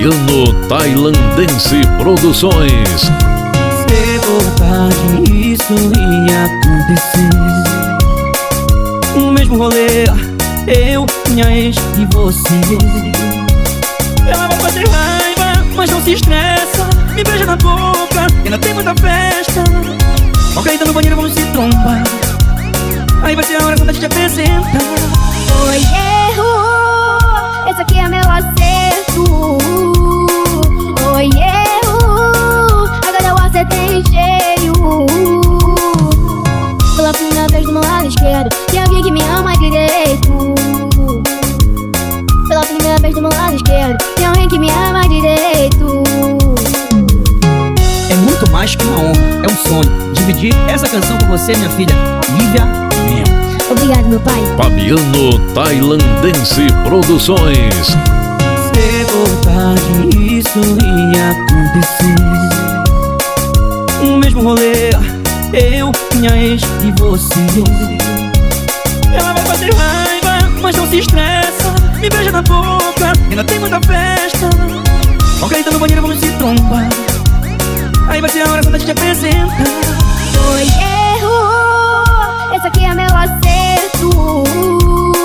Fabiano Tailandense Produções. Cedo ou tarde isso ia acontecer. O mesmo rolê, eu, minha ex e você. Ela vai fazer raiva, mas não se estressa. Me beija na boca, ainda tem muita festa. Ó, caída no banheiro, vamos se trombar. Aí vai ser a hora quando a gente apresenta. Foi erro, esse aqui é meu acerto. Foi erro, agora eu acertei cheio. Pela primeira vez do meu lado esquerdo, tem alguém que me ama direito. Pela primeira vez do meu lado esquerdo, tem alguém que me ama direito. É muito mais que uma honra, é um sonho dividir essa canção com você, minha filha Lívia Mel. Obrigado, meu pai. Fabiano Tailandense Produções. Cedo ou tarde isso ia acontecer. O mesmo rolê, eu, minha ex e você. Ela vai fazer raiva, mas não se estressa. Me beija na boca, ainda tem muita festa. Ó, caída no banheiro, vamos se trombar. Aí vai ser a hora quando a gente apresenta. Foi erro, esse aqui é meu acerto.